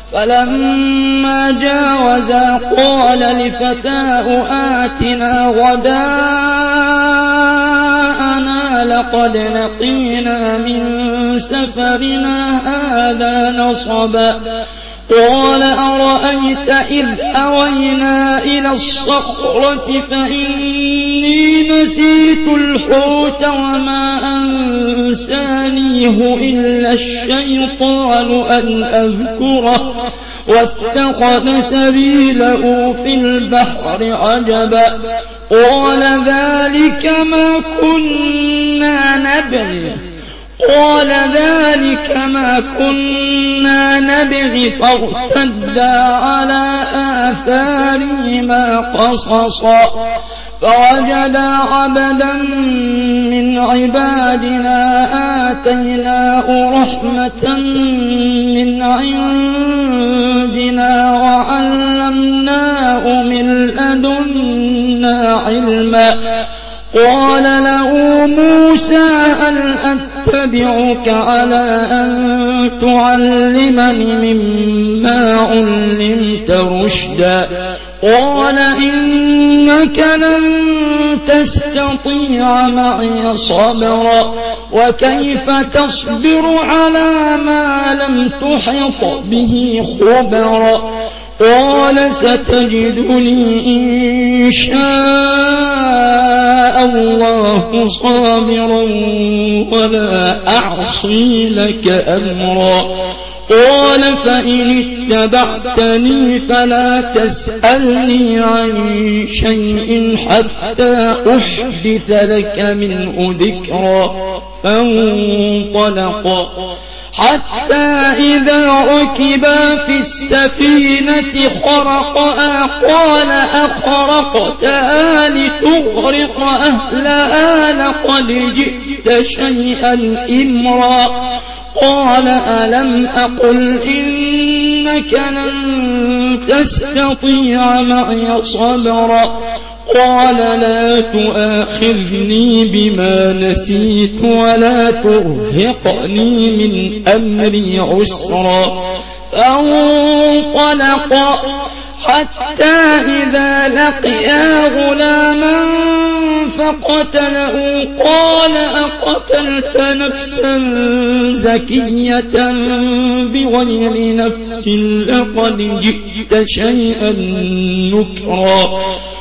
فلما جاوزا قال لفتاه آتنا غداءنا لقد لقينا من سفرنا هذا نصبا قال أرأيت إذ أوينا إلى الصخرة فإني نسيت الحوت وما أنسانيه إلا الشيطان أن أذكره واتخذ سبيله في البحر عجبا قال ذلك ما كنا نبغي فارتدا على آثارهما قصصا فوجدا عبدا من عبادنا آتيناه رحمة من عندنا وعلمناه من لدنا علما قال له موسى هل أتبعك على أن تعلمني مما علمت رشدا قال إنك لن تستطيع معي صبرا وكيف تصبر على ما لم تحط به خبرا قال ستجدني إن شاء الله صابرا ولا أعصي لك أمرا قال فإن اتبعتني فلا تسألني عن شيء حتى أحدث لك منه ذكرا فانطلقا حتى إذا ركبا في السفينة خرقها قال أخرقتها لتغرق أهلها لقد جئت شيئا إمرا قال ألم أقل إنك لن تستطيع معي صبرا قال لا تؤاخذني بما نسيت ولا ترهقني من أمري عسرا فانطلقا حتى إذا لقيا غلاما فقتله قال أقتلت نفسا زكية بغير نفس لقد جئت شيئا نكرا